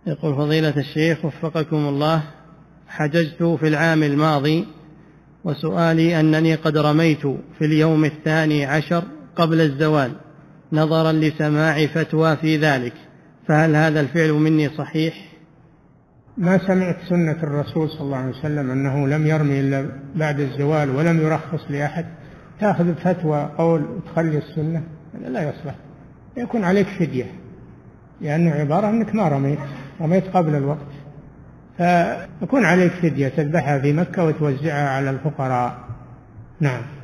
يقول فضيلة الشيخ وفقكم الله، حججت في العام الماضي، وسؤالي أنني قد رميت في اليوم 12 قبل الزوال نظرا لسماع فتوى في ذلك، فهل هذا الفعل مني صحيح؟ ما سمعت سنة الرسول صلى الله عليه وسلم أنه لم يرمي إلا بعد الزوال ولم يرخص لأحد، تأخذ فتوى قول تخلي السنة، لا يصلح، يكون عليك فدية، لأنه عبارة أنك ما رميت قبل الوقت، فيكون عليك فدية تذبحها في مكة وتوزعها على الفقراء. نعم.